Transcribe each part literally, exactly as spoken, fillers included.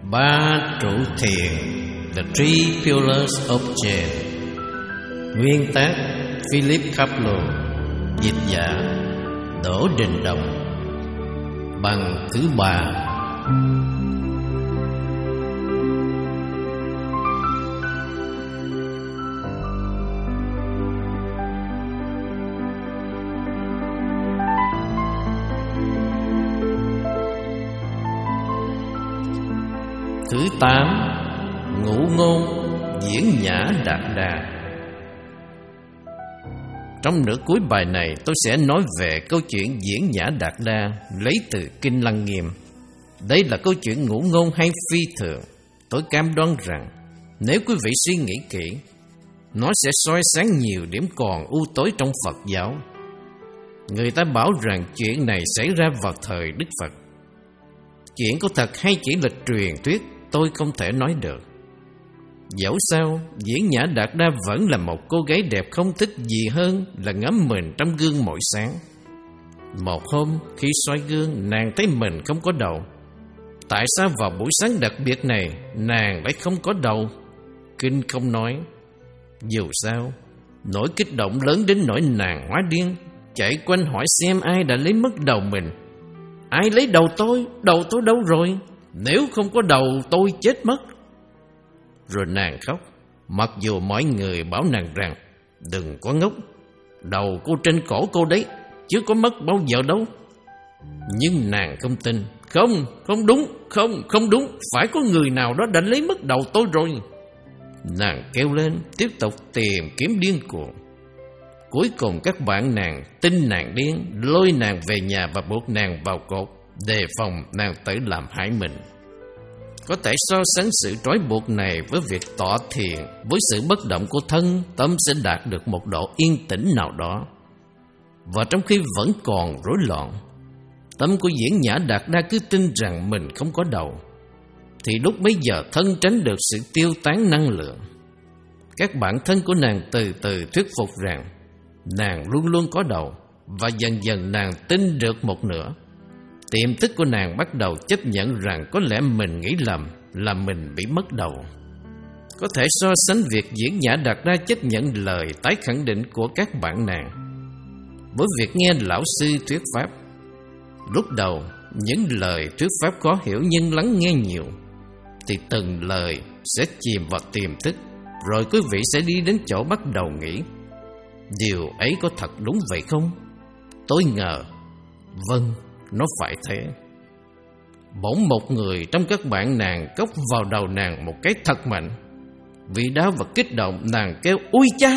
Ba trụ thiền, The Three Pillars of Zen. Nguyên tác Philip Kapleau, dịch giả Đỗ Đình Đồng. Bằng thứ ba. Thứ tám. Ngụ ngôn diễn nhã đạt đà. Trong nửa cuối bài này, tôi sẽ nói về câu chuyện diễn nhã đạt đa lấy từ Kinh Lăng Nghiêm. Đây là câu chuyện ngụ ngôn hay phi thường. Tôi cam đoan rằng nếu quý vị suy nghĩ kỹ, nó sẽ soi sáng nhiều điểm còn u tối trong Phật giáo. Người ta bảo rằng chuyện này xảy ra vào thời Đức Phật. Chuyện có thật hay chỉ là truyền thuyết, tôi không thể nói được. Dẫu sao, diễn nhã đạt đa vẫn là một cô gái đẹp không thích gì hơn là ngắm mình trong gương mỗi sáng. Một hôm, khi soi gương, nàng thấy mình không có đầu. Tại sao vào buổi sáng đặc biệt này, nàng lại không có đầu? Kinh không nói. Dù sao, nỗi kích động lớn đến nỗi nàng hóa điên, chạy quanh hỏi xem ai đã lấy mất đầu mình. Ai lấy đầu tôi? Đầu tôi đâu rồi? Nếu không có đầu tôi chết mất. Rồi nàng khóc, mặc dù mọi người bảo nàng rằng đừng có ngốc, đầu cô trên cổ cô đấy, chứ có mất bao giờ đâu. Nhưng nàng không tin. Không, không đúng, không, không đúng, phải có người nào đó đã lấy mất đầu tôi rồi. Nàng kêu lên, tiếp tục tìm kiếm điên cuồng. Cuối cùng các bạn nàng tin nàng điên, lôi nàng về nhà và buộc nàng vào cột, đề phòng nàng tự làm hại mình. Có thể so sánh sự trói buộc này với việc tọa thiền. Với sự bất động của thân, tâm sẽ đạt được một độ yên tĩnh nào đó. Và trong khi vẫn còn rối loạn, tâm của diễn nhã đạt đa cứ tin rằng mình không có đầu, thì lúc bấy giờ thân tránh được sự tiêu tán năng lượng. Các bạn thân của nàng từ từ thuyết phục rằng nàng luôn luôn có đầu, và dần dần nàng tin được một nửa. Tiềm thức của nàng bắt đầu chấp nhận rằng có lẽ mình nghĩ lầm, là mình bị mất đầu. Có thể so sánh việc diễn nhã đạt đa chấp nhận lời tái khẳng định của các bạn nàng với việc nghe lão sư thuyết pháp. Lúc đầu, những lời thuyết pháp khó hiểu nhưng lắng nghe nhiều, thì từng lời sẽ chìm vào tiềm thức, rồi quý vị sẽ đi đến chỗ bắt đầu nghĩ. Điều ấy có thật đúng vậy không? Tôi ngờ, vâng, nó phải thế. Bỗng một người trong các bạn nàng cốc vào đầu nàng một cái thật mạnh. Vì đau và kích động, nàng kêu ui cha.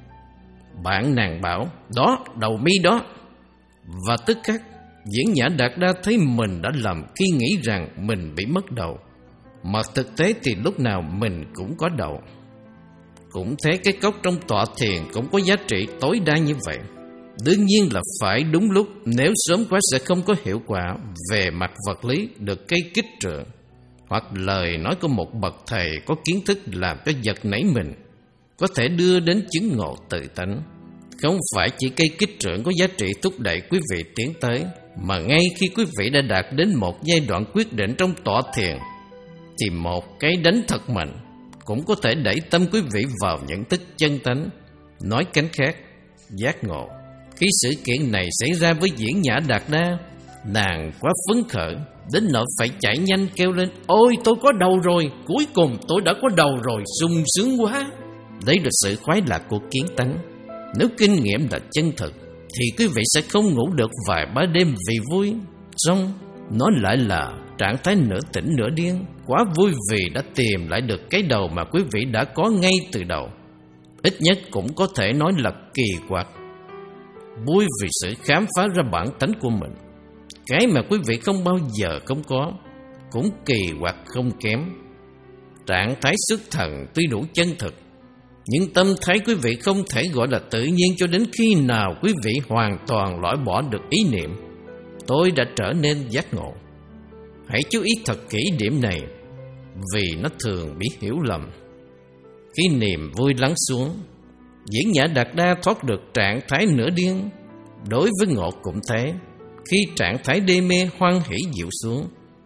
Bạn nàng bảo, đó, đầu mi đó. Và tức khắc, diễn nhã đạt đa thấy mình đã lầm khi nghĩ rằng mình bị mất đầu, mà thực tế thì lúc nào mình cũng có đầu. Cũng thế, cái cốc trong tọa thiền cũng có giá trị tối đa như vậy. Đương nhiên là phải đúng lúc, nếu sớm quá sẽ không có hiệu quả về mặt vật lý được cây kích trượng, hoặc lời nói của một bậc thầy có kiến thức làm cho giật nảy mình, có thể đưa đến chứng ngộ tự tánh. Không phải chỉ cây kích trượng có giá trị thúc đẩy quý vị tiến tới, mà ngay khi quý vị đã đạt đến một giai đoạn quyết định trong tọa thiền, thì một cái đánh thật mạnh cũng có thể đẩy tâm quý vị vào nhận thức chân tánh. Nói cách khác, giác ngộ. Khi sự kiện này xảy ra với diễn nhã đạt đa, nàng quá phấn khởi đến nỗi phải chạy nhanh kêu lên, ôi tôi có đầu rồi, cuối cùng tôi đã có đầu rồi, sung sướng quá. Đây là sự khoái lạc của kiến tánh. Nếu kinh nghiệm là chân thực, thì quý vị sẽ không ngủ được vài ba đêm vì vui. Xong, nó lại là trạng thái nửa tỉnh nửa điên, quá vui vì đã tìm lại được cái đầu mà quý vị đã có ngay từ đầu. Ít nhất cũng có thể nói là kỳ quặc. Vui vì sự khám phá ra bản tánh của mình, cái mà quý vị không bao giờ không có, cũng kỳ quặc không kém. Trạng thái xuất thần tuy đủ chân thực, nhưng tâm thái quý vị không thể gọi là tự nhiên cho đến khi nào quý vị hoàn toàn loại bỏ được ý niệm tôi đã trở nên giác ngộ. Hãy chú ý thật kỹ điểm này, vì nó thường bị hiểu lầm. Khi niềm vui lắng xuống, diễn nhã đạt đa thoát được trạng thái nửa điên. Đối với ngộ cũng thế. Khi trạng thái đê mê hoan hỷ dịu xuống,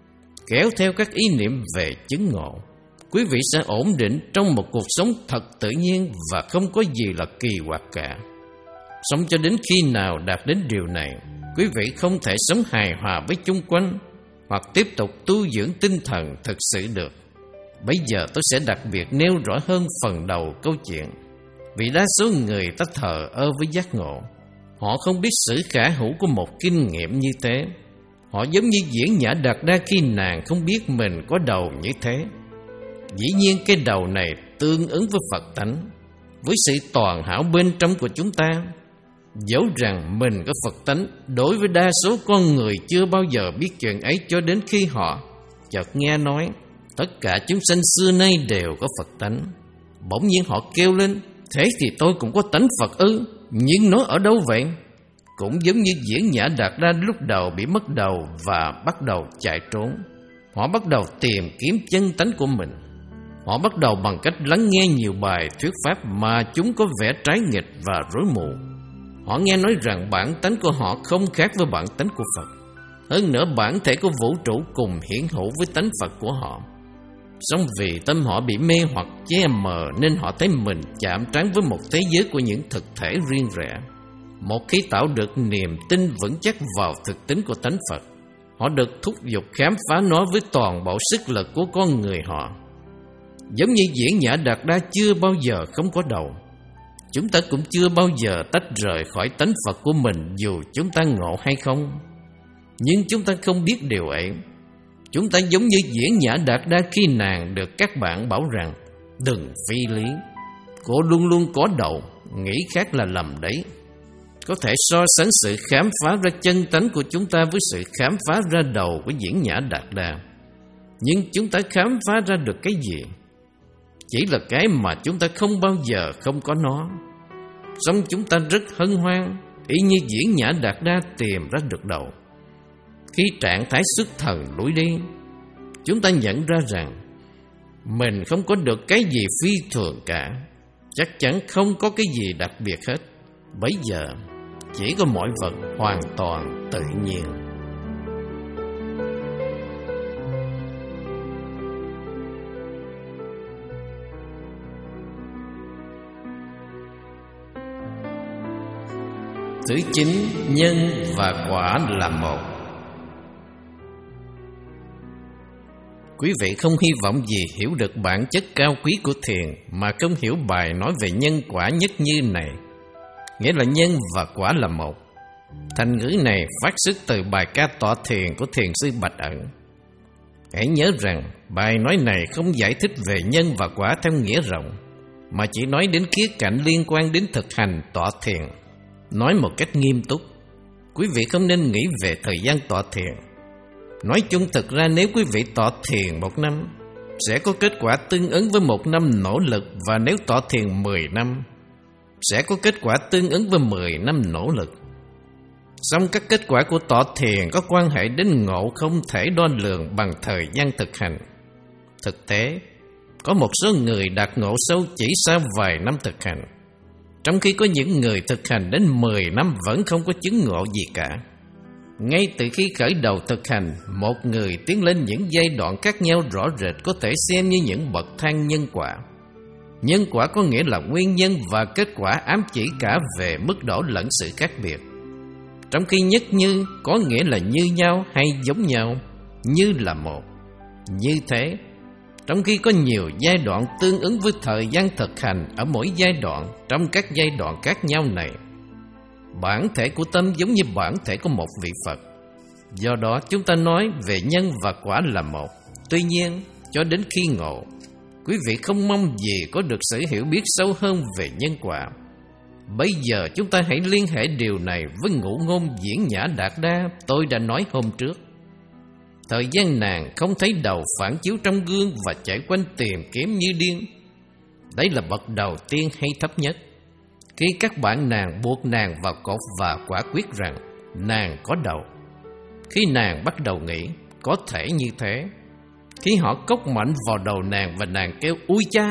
kéo theo các ý niệm về chứng ngộ, quý vị sẽ ổn định trong một cuộc sống thật tự nhiên và không có gì là kỳ quặc cả. Sống cho đến khi nào đạt đến điều này, quý vị không thể sống hài hòa với chung quanh hoặc tiếp tục tu dưỡng tinh thần thực sự được. Bây giờ tôi sẽ đặc biệt nêu rõ hơn phần đầu câu chuyện. Vì đa số người ta thờ ơ với giác ngộ. Họ không biết sự khả hữu của một kinh nghiệm như thế. Họ giống như diễn Nhã Đạt Đa khi nàng không biết mình có đầu như thế. Dĩ nhiên cái đầu này tương ứng với Phật tánh, với sự toàn hảo bên trong của chúng ta. Dẫu rằng mình có Phật tánh, đối với đa số con người chưa bao giờ biết chuyện ấy cho đến khi họ chợt nghe nói tất cả chúng sanh xưa nay đều có Phật tánh. Bỗng nhiên họ kêu lên, thế thì tôi cũng có tánh Phật ư? Nhưng nó ở đâu vậy? Cũng giống như diễn Nhã Đạt Đa lúc đầu bị mất đầu và bắt đầu chạy trốn. Họ bắt đầu tìm kiếm chân tánh của mình. Họ bắt đầu bằng cách lắng nghe nhiều bài thuyết pháp mà chúng có vẻ trái nghịch và rối mù. Họ nghe nói rằng bản tánh của họ không khác với bản tánh của Phật. Hơn nữa bản thể của vũ trụ cùng hiển hữu với tánh Phật của họ. Song vì tâm họ bị mê hoặc che mờ nên họ thấy mình chạm trán với một thế giới của những thực thể riêng rẽ. Một khi tạo được niềm tin vững chắc vào thực tính của tánh Phật, họ được thúc giục khám phá nó với toàn bộ sức lực của con người họ. Giống như diễn Nhã Đạt Đa chưa bao giờ không có đầu, chúng ta cũng chưa bao giờ tách rời khỏi tánh Phật của mình dù chúng ta ngộ hay không. Nhưng chúng ta không biết điều ấy. Chúng ta giống như diễn Nhã Đạt Đa khi nàng được các bạn bảo rằng đừng phi lý, cô luôn luôn có đầu, nghĩ khác là lầm đấy. Có thể so sánh sự khám phá ra chân tánh của chúng ta với sự khám phá ra đầu của diễn Nhã Đạt Đa. Nhưng chúng ta khám phá ra được cái gì? Chỉ là cái mà chúng ta không bao giờ không có nó. Song chúng ta rất hân hoan, y như diễn Nhã Đạt Đa tìm ra được đầu. Khi trạng thái xuất thần lủi đi, chúng ta nhận ra rằng mình không có được cái gì phi thường cả, chắc chắn không có cái gì đặc biệt hết. Bấy giờ chỉ có mọi vật hoàn toàn tự nhiên. Thứ chín, nhân và quả là một. Quý vị không hy vọng gì hiểu được bản chất cao quý của thiền mà không hiểu bài nói về nhân quả nhất như này, nghĩa là nhân và quả là một. Thành ngữ này phát xuất từ bài ca tọa thiền của thiền sư Bạch Ẩn. Hãy nhớ rằng bài nói này không giải thích về nhân và quả theo nghĩa rộng, mà chỉ nói đến khía cạnh liên quan đến thực hành tọa thiền. Nói một cách nghiêm túc, quý vị không nên nghĩ về thời gian tọa thiền. Nói chung thực ra nếu quý vị tọa thiền một năm, sẽ có kết quả tương ứng với một năm nỗ lực, và nếu tọa thiền mười năm, sẽ có kết quả tương ứng với mười năm nỗ lực. Song các kết quả của tọa thiền có quan hệ đến ngộ không thể đo lường bằng thời gian thực hành. Thực tế, có một số người đạt ngộ sâu chỉ sau vài năm thực hành, trong khi có những người thực hành đến mười năm vẫn không có chứng ngộ gì cả. Ngay từ khi khởi đầu thực hành, một người tiến lên những giai đoạn khác nhau rõ rệt có thể xem như những bậc thang nhân quả. Nhân quả có nghĩa là nguyên nhân và kết quả ám chỉ cả về mức độ lẫn sự khác biệt. Trong khi nhất như có nghĩa là như nhau hay giống nhau, như là một. Như thế, trong khi có nhiều giai đoạn tương ứng với thời gian thực hành ở mỗi giai đoạn trong các giai đoạn khác nhau này, bản thể của tâm giống như bản thể của một vị Phật. Do đó chúng ta nói về nhân và quả là một. Tuy nhiên, cho đến khi ngộ, quý vị không mong gì có được sự hiểu biết sâu hơn về nhân quả. Bây giờ chúng ta hãy liên hệ điều này với ngụ ngôn diễn Nhã Đạt Đa tôi đã nói hôm trước. Thời gian nàng không thấy đầu phản chiếu trong gương và chạy quanh tìm kiếm như điên. Đấy là bậc đầu tiên hay thấp nhất. Khi các bạn nàng buộc nàng vào cột và quả quyết rằng nàng có đầu. Khi nàng bắt đầu nghĩ có thể như thế, khi họ cốc mạnh vào đầu nàng và nàng kêu ui cha,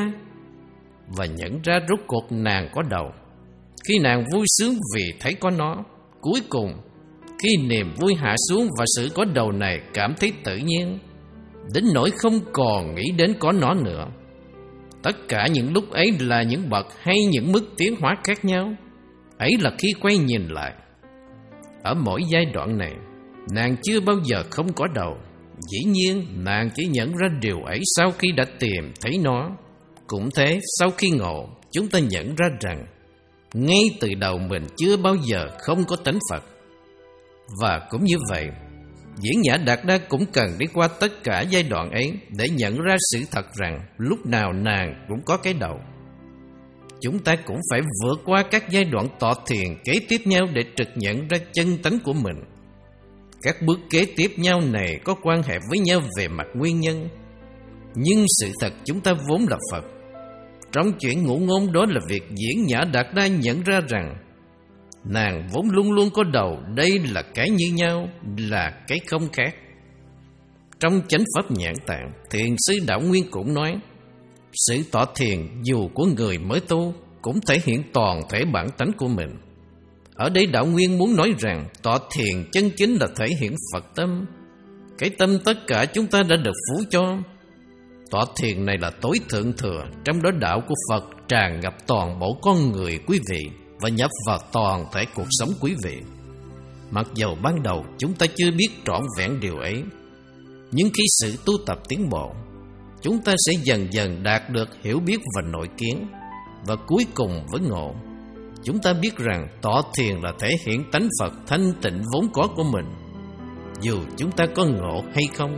và nhận ra rốt cuộc nàng có đầu. Khi nàng vui sướng vì thấy có nó, cuối cùng khi niềm vui hạ xuống và sự có đầu này cảm thấy tự nhiên, đến nỗi không còn nghĩ đến có nó nữa. Tất cả những lúc ấy là những bậc hay những mức tiến hóa khác nhau. Ấy là khi quay nhìn lại. Ở mỗi giai đoạn này, nàng chưa bao giờ không có đầu. Dĩ nhiên, nàng chỉ nhận ra điều ấy sau khi đã tìm thấy nó. Cũng thế, sau khi ngộ, chúng ta nhận ra rằng ngay từ đầu mình chưa bao giờ không có tánh Phật. Và cũng như vậy, Diễn Giả Đạt Đa cũng cần đi qua tất cả giai đoạn ấy để nhận ra sự thật rằng lúc nào nàng cũng có cái đầu. Chúng ta cũng phải vượt qua các giai đoạn tọa thiền kế tiếp nhau để trực nhận ra chân tánh của mình. Các bước kế tiếp nhau này có quan hệ với nhau về mặt nguyên nhân. Nhưng sự thật chúng ta vốn là Phật. Trong chuyện ngụ ngôn đó là việc Diễn Nhã Đạt Đa nhận ra rằng nàng vốn luôn luôn có đầu, đây là cái như nhau, là cái không khác. Trong Chánh Pháp Nhãn Tạng, Thiền sư Đạo Nguyên cũng nói, sự tọa thiền dù của người mới tu cũng thể hiện toàn thể bản tánh của mình. Ở đây Đạo Nguyên muốn nói rằng tọa thiền chân chính là thể hiện Phật tâm, cái tâm tất cả chúng ta đã được phú cho. Tọa thiền này là tối thượng thừa, trong đó đạo của Phật tràn ngập toàn bộ con người quý vị và nhập vào toàn thể cuộc sống quý vị. Mặc dầu ban đầu chúng ta chưa biết trọn vẹn điều ấy, nhưng khi sự tu tập tiến bộ, chúng ta sẽ dần dần đạt được hiểu biết và nội kiến. Và cuối cùng với ngộ, chúng ta biết rằng tọa thiền là thể hiện tánh Phật thanh tịnh vốn có của mình, dù chúng ta có ngộ hay không.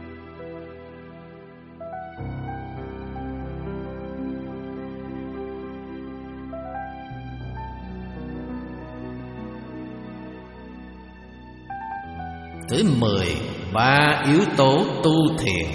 Thứ mười, ba yếu tố tu thiền.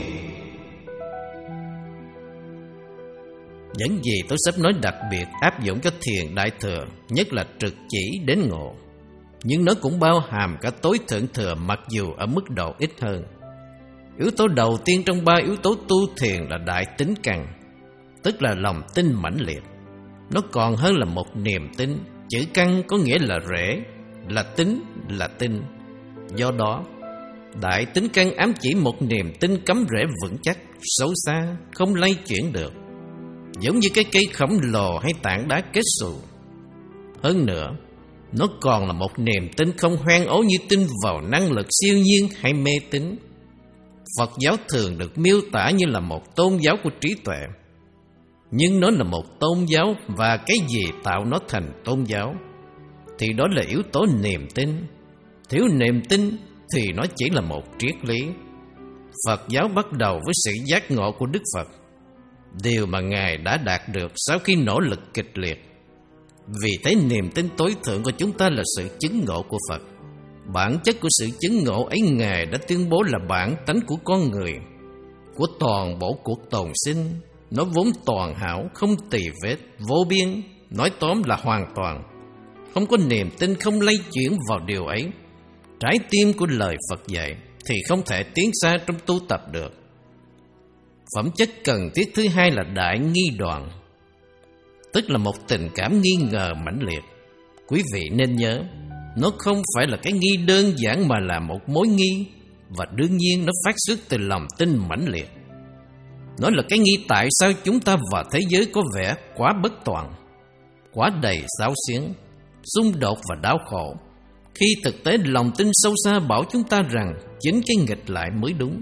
Những gì tôi sắp nói đặc biệt áp dụng cho thiền đại thừa, nhất là trực chỉ đến ngộ. Nhưng nó cũng bao hàm cả tối thượng thừa, mặc dù ở mức độ ít hơn. Yếu tố đầu tiên trong ba yếu tố tu thiền là đại tín căn, tức là lòng tin mãnh liệt. Nó còn hơn là một niềm tin. Chữ căn có nghĩa là rễ, là tín, là tin. Do đó, đại tín căn ám chỉ một niềm tin cắm rễ vững chắc, sâu xa, không lay chuyển được, giống như cái cây khổng lồ hay tảng đá kết xù. Hơn nữa, nó còn là một niềm tin không hoen ố như tin vào năng lực siêu nhiên hay mê tín. Phật giáo thường được miêu tả như là một tôn giáo của trí tuệ, nhưng nó là một tôn giáo, và cái gì tạo nó thành tôn giáo thì đó là yếu tố niềm tin. Thiếu niềm tin thì nó chỉ là một triết lý. Phật giáo bắt đầu với sự giác ngộ của Đức Phật, điều mà Ngài đã đạt được sau khi nỗ lực kịch liệt. Vì thế niềm tin tối thượng của chúng ta là sự chứng ngộ của Phật. Bản chất của sự chứng ngộ ấy Ngài đã tuyên bố là bản tánh của con người, của toàn bộ cuộc tồn sinh. Nó vốn toàn hảo, không tì vết, vô biên, nói tóm là hoàn toàn. Không có niềm tin, không lay chuyển vào điều ấy, trái tim của lời Phật dạy, thì không thể tiến xa trong tu tập được. Phẩm chất cần thiết thứ hai là đại nghi đoàn, tức là một tình cảm nghi ngờ mãnh liệt. Quý vị nên nhớ, nó không phải là cái nghi đơn giản mà là một mối nghi, và đương nhiên nó phát xuất từ lòng tin mãnh liệt. Nó là cái nghi tại sao chúng ta và thế giới có vẻ quá bất toàn, quá đầy xáo xiếng, xung đột và đau khổ, khi thực tế lòng tin sâu xa bảo chúng ta rằng chính cái nghịch lại mới đúng.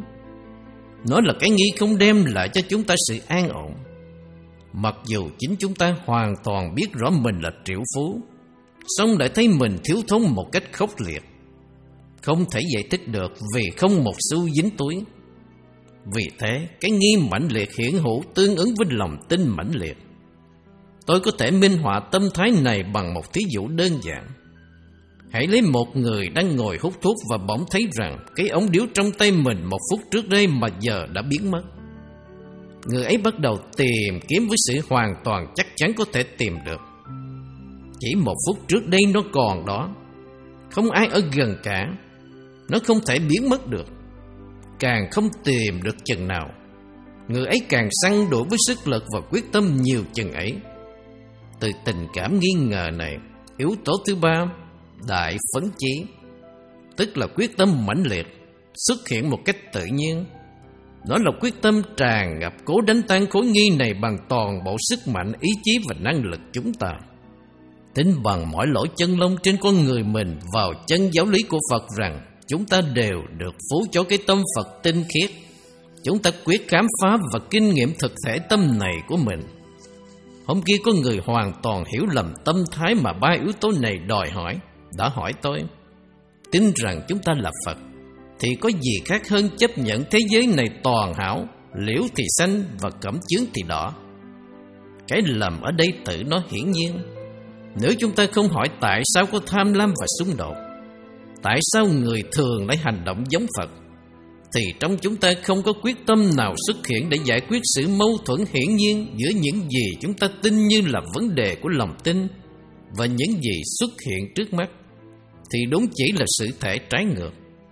Nó là cái nghi không đem lại cho chúng ta sự an ổn, mặc dù chính chúng ta hoàn toàn biết rõ mình là triệu phú, song lại thấy mình thiếu thốn một cách khốc liệt, không thể giải thích được vì không một xu dính túi. Vì thế, cái nghi mãnh liệt hiển hữu tương ứng với lòng tin mãnh liệt. Tôi có thể minh họa tâm thái này bằng một thí dụ đơn giản. Hãy lấy một người đang ngồi hút thuốc và bỗng thấy rằng cái ống điếu trong tay mình một phút trước đây mà giờ đã biến mất. Người ấy bắt đầu tìm kiếm với sự hoàn toàn chắc chắn có thể tìm được. Chỉ một phút trước đây nó còn đó, không ai ở gần cả, nó không thể biến mất được. Càng không tìm được chừng nào, người ấy càng săn đuổi với sức lực và quyết tâm nhiều chừng ấy. Từ tình cảm nghi ngờ này, yếu tố thứ ba, đại phấn chí, tức là quyết tâm mãnh liệt, xuất hiện một cách tự nhiên. Nó là quyết tâm tràn ngập cố đánh tan khối nghi này bằng toàn bộ sức mạnh, ý chí và năng lực chúng ta. Tin bằng mọi lỗ chân lông trên con người mình vào chân giáo lý của Phật rằng chúng ta đều được phú cho cái tâm Phật tinh khiết. Chúng ta quyết khám phá và kinh nghiệm thực thể tâm này của mình. Hôm kia có người hoàn toàn hiểu lầm tâm thái mà ba yếu tố này đòi hỏi. Đã hỏi tôi, tin rằng chúng ta là Phật thì có gì khác hơn chấp nhận thế giới này toàn hảo, liễu thì xanh và cẩm chướng thì đỏ? Cái lầm ở đây tự nó hiển nhiên. Nếu chúng ta không hỏi tại sao có tham lam và xung đột, tại sao người thường lại hành động giống Phật, thì trong chúng ta không có quyết tâm nào xuất hiện để giải quyết sự mâu thuẫn hiển nhiên giữa những gì chúng ta tin như là vấn đề của lòng tin và những gì xuất hiện trước mắt, thì đúng chỉ là sự thể trái ngược.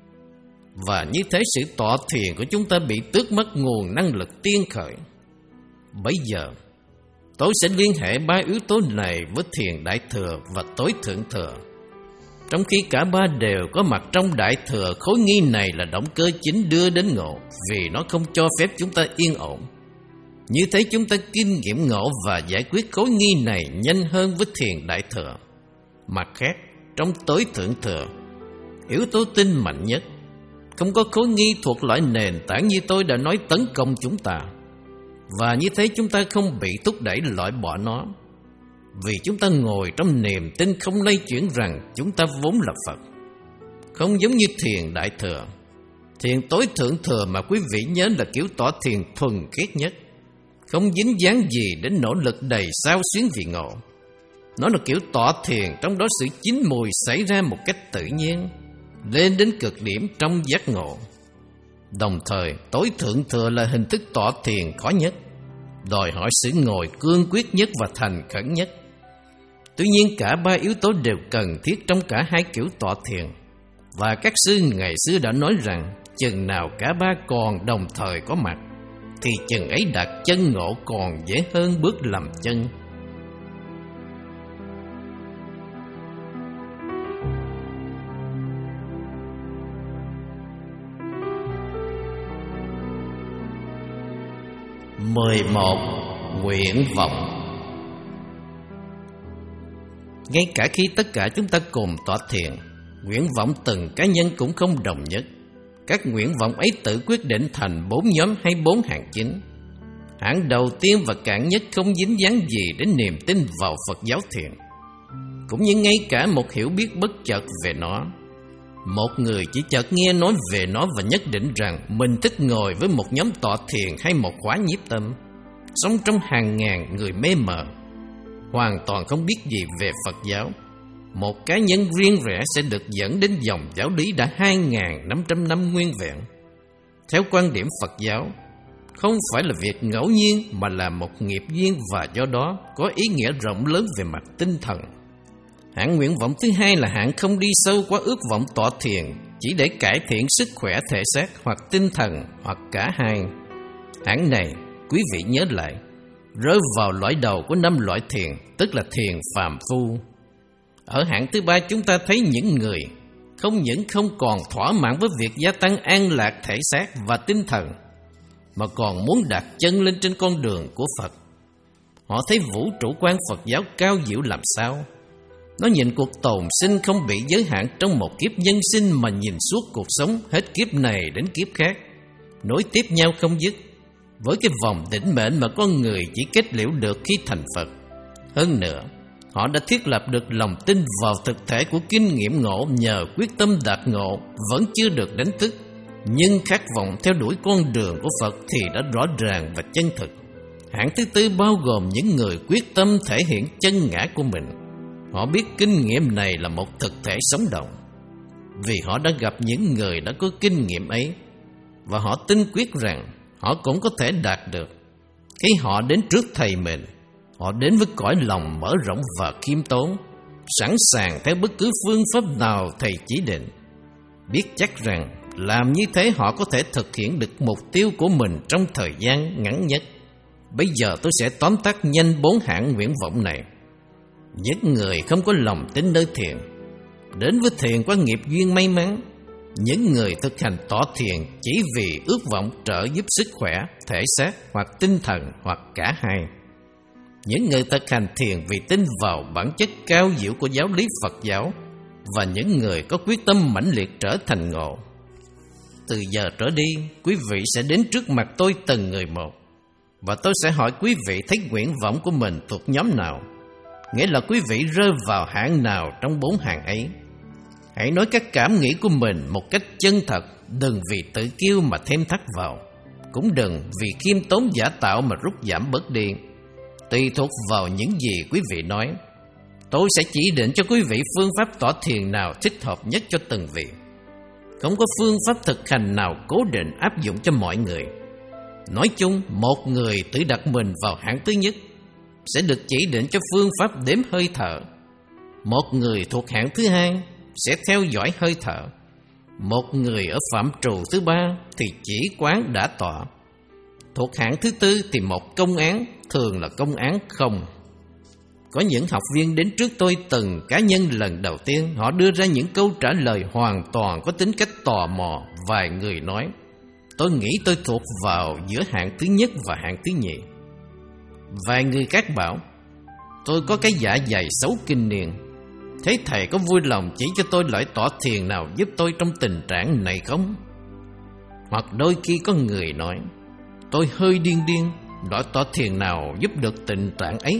Và như thế sự tọa thiền của chúng ta bị tước mất nguồn năng lực tiên khởi. Bây giờ tôi sẽ liên hệ ba yếu tố này với thiền đại thừa và tối thượng thừa. Trong khi cả ba đều có mặt trong đại thừa, khối nghi này là động cơ chính đưa đến ngộ, vì nó không cho phép chúng ta yên ổn. Như thế chúng ta kinh nghiệm ngộ và giải quyết khối nghi này nhanh hơn với thiền đại thừa. Mặt khác, trong tối thượng thừa, yếu tố tin mạnh nhất, không có khối nghi thuộc loại nền tảng như tôi đã nói tấn công chúng ta. Và như thế chúng ta không bị thúc đẩy loại bỏ nó, vì chúng ta ngồi trong niềm tin không lay chuyển rằng chúng ta vốn là Phật. Không giống như thiền đại thừa. Thiền tối thượng thừa mà quý vị nhớ là kiểu tỏ thiền thuần khiết nhất, không dính dáng gì đến nỗ lực đầy sao xuyến vì ngộ. Nó là kiểu tỏ thiền trong đó sự chín mùi xảy ra một cách tự nhiên, lên đến cực điểm trong giác ngộ. Đồng thời, tối thượng thừa là hình thức tọa thiền khó nhất, đòi hỏi sự ngồi cương quyết nhất và thành khẩn nhất. Tuy nhiên cả ba yếu tố đều cần thiết trong cả hai kiểu tọa thiền. Và các sư ngày xưa đã nói rằng chừng nào cả ba còn đồng thời có mặt, thì chừng ấy đạt chân ngộ còn dễ hơn bước làm chân. mười một. Nguyện vọng. Ngay cả khi tất cả chúng ta cùng tọa thiền, nguyện vọng từng cá nhân cũng không đồng nhất. Các nguyện vọng ấy tự quyết định thành bốn nhóm hay bốn hạng chính. Hạng đầu tiên và cạn nhất không dính dáng gì đến niềm tin vào Phật giáo thiền, cũng như ngay cả một hiểu biết bất chợt về nó. Một người chỉ chợt nghe nói về nó và nhất định rằng mình thích ngồi với một nhóm tọa thiền hay một khóa nhiếp tâm, sống trong hàng ngàn người mê mờ, hoàn toàn không biết gì về Phật giáo. Một cá nhân riêng rẽ sẽ được dẫn đến dòng giáo lý đã hai nghìn năm trăm năm nguyên vẹn. Theo quan điểm Phật giáo, không phải là việc ngẫu nhiên mà là một nghiệp duyên và do đó có ý nghĩa rộng lớn về mặt tinh thần. Hạng nguyện vọng thứ hai là hạng không đi sâu quá ước vọng tọa thiền, chỉ để cải thiện sức khỏe thể xác hoặc tinh thần hoặc cả hai. Hạng này, quý vị nhớ lại, rơi vào loại đầu của năm loại thiền, tức là thiền phàm phu. Ở hạng thứ ba chúng ta thấy những người không những không còn thỏa mãn với việc gia tăng an lạc thể xác và tinh thần, mà còn muốn đặt chân lên trên con đường của Phật. Họ thấy vũ trụ quan Phật giáo cao diệu làm sao. Nó nhìn cuộc tồn sinh không bị giới hạn trong một kiếp nhân sinh, mà nhìn suốt cuộc sống hết kiếp này đến kiếp khác, nối tiếp nhau không dứt, với cái vòng định mệnh mà con người chỉ kết liễu được khi thành Phật. Hơn nữa, họ đã thiết lập được lòng tin vào thực thể của kinh nghiệm ngộ nhờ quyết tâm đạt ngộ vẫn chưa được đánh thức, nhưng khát vọng theo đuổi con đường của Phật thì đã rõ ràng và chân thực. Hạng thứ tư bao gồm những người quyết tâm thể hiện chân ngã của mình. Họ biết kinh nghiệm này là một thực thể sống động, vì họ đã gặp những người đã có kinh nghiệm ấy, và họ tin quyết rằng họ cũng có thể đạt được. Khi họ đến trước thầy mình, họ đến với cõi lòng mở rộng và khiêm tốn, sẵn sàng theo bất cứ phương pháp nào thầy chỉ định, biết chắc rằng làm như thế họ có thể thực hiện được mục tiêu của mình trong thời gian ngắn nhất. Bây giờ tôi sẽ tóm tắt nhanh bốn hạng nguyện vọng này. Những người không có lòng tin nơi thiền, đến với thiền qua nghiệp duyên may mắn, Những người thực hành tỏ thiền chỉ vì ước vọng trợ giúp sức khỏe, thể xác hoặc tinh thần hoặc cả hai. Những người thực hành thiền vì tin vào bản chất cao diệu của giáo lý Phật giáo, và những người có quyết tâm mãnh liệt trở thành ngộ. Từ giờ trở đi, quý vị sẽ đến trước mặt tôi từng người một, và tôi sẽ hỏi quý vị thấy nguyện vọng của mình thuộc nhóm nào, nghĩa là quý vị rơi vào hạng nào trong bốn hạng ấy. Hãy nói các cảm nghĩ của mình một cách chân thật, đừng vì tự kiêu mà thêm thắt vào, cũng đừng vì khiêm tốn giả tạo mà rút giảm bớt đi. Tùy thuộc vào những gì quý vị nói, tôi sẽ chỉ định cho quý vị phương pháp tỏ thiền nào thích hợp nhất cho từng vị. Không có phương pháp thực hành nào cố định áp dụng cho mọi người. Nói chung, một người tự đặt mình vào hạng thứ nhất sẽ được chỉ định cho phương pháp đếm hơi thở. Một người thuộc hạng thứ hai sẽ theo dõi hơi thở. Một người ở phạm trù thứ ba thì chỉ quán đã tọa. Thuộc hạng thứ tư thì một công án, thường là công án không. Có những học viên đến trước tôi từng cá nhân lần đầu tiên, họ đưa ra những câu trả lời hoàn toàn có tính cách tò mò. Vài người nói, tôi nghĩ tôi thuộc vào giữa hạng thứ nhất và hạng thứ nhì. Vài người khác bảo, tôi có cái dạ dày xấu kinh niên. Thế thầy có vui lòng chỉ cho tôi loại tỏ thiền nào giúp tôi trong tình trạng này không? Hoặc đôi khi có người nói, tôi hơi điên điên, loại tỏ thiền nào giúp được tình trạng ấy?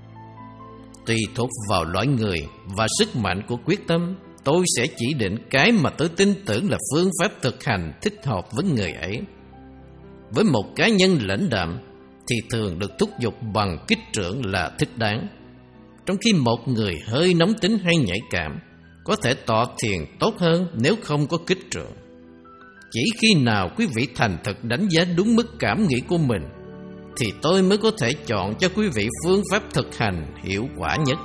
Tùy thuộc vào loại người và sức mạnh của quyết tâm, tôi sẽ chỉ định cái mà tôi tin tưởng là phương pháp thực hành thích hợp với người ấy. Với một cá nhân lãnh đạm thì thường được thúc giục bằng kích trưởng là thích đáng, trong khi một người hơi nóng tính hay nhạy cảm có thể tỏ thiền tốt hơn nếu không có kích trưởng. Chỉ khi nào quý vị thành thực đánh giá đúng mức cảm nghĩ của mình thì tôi mới có thể chọn cho quý vị phương pháp thực hành hiệu quả nhất.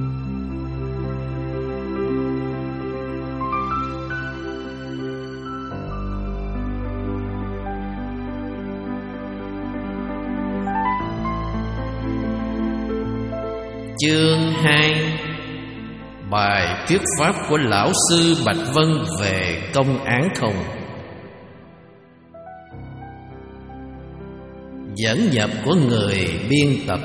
Chương hai. Bài thuyết pháp của Lão sư Bạch Vân về công án không. Dẫn nhập của người biên tập.